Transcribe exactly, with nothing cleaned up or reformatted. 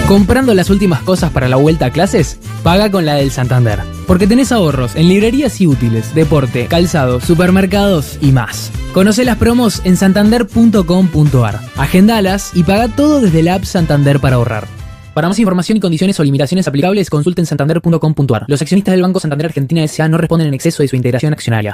¿Comprando las últimas cosas para la vuelta a clases? Paga con la del Santander. Porque tenés ahorros en librerías y útiles, deporte, calzado, supermercados y más. Conocé las promos en santander punto com punto ar. Agendalas y paga todo desde la app Santander para ahorrar. Para más información y condiciones o limitaciones aplicables, consulten santander punto com punto ar. Los accionistas del Banco Santander Argentina S A no responden en exceso de su integración accionaria.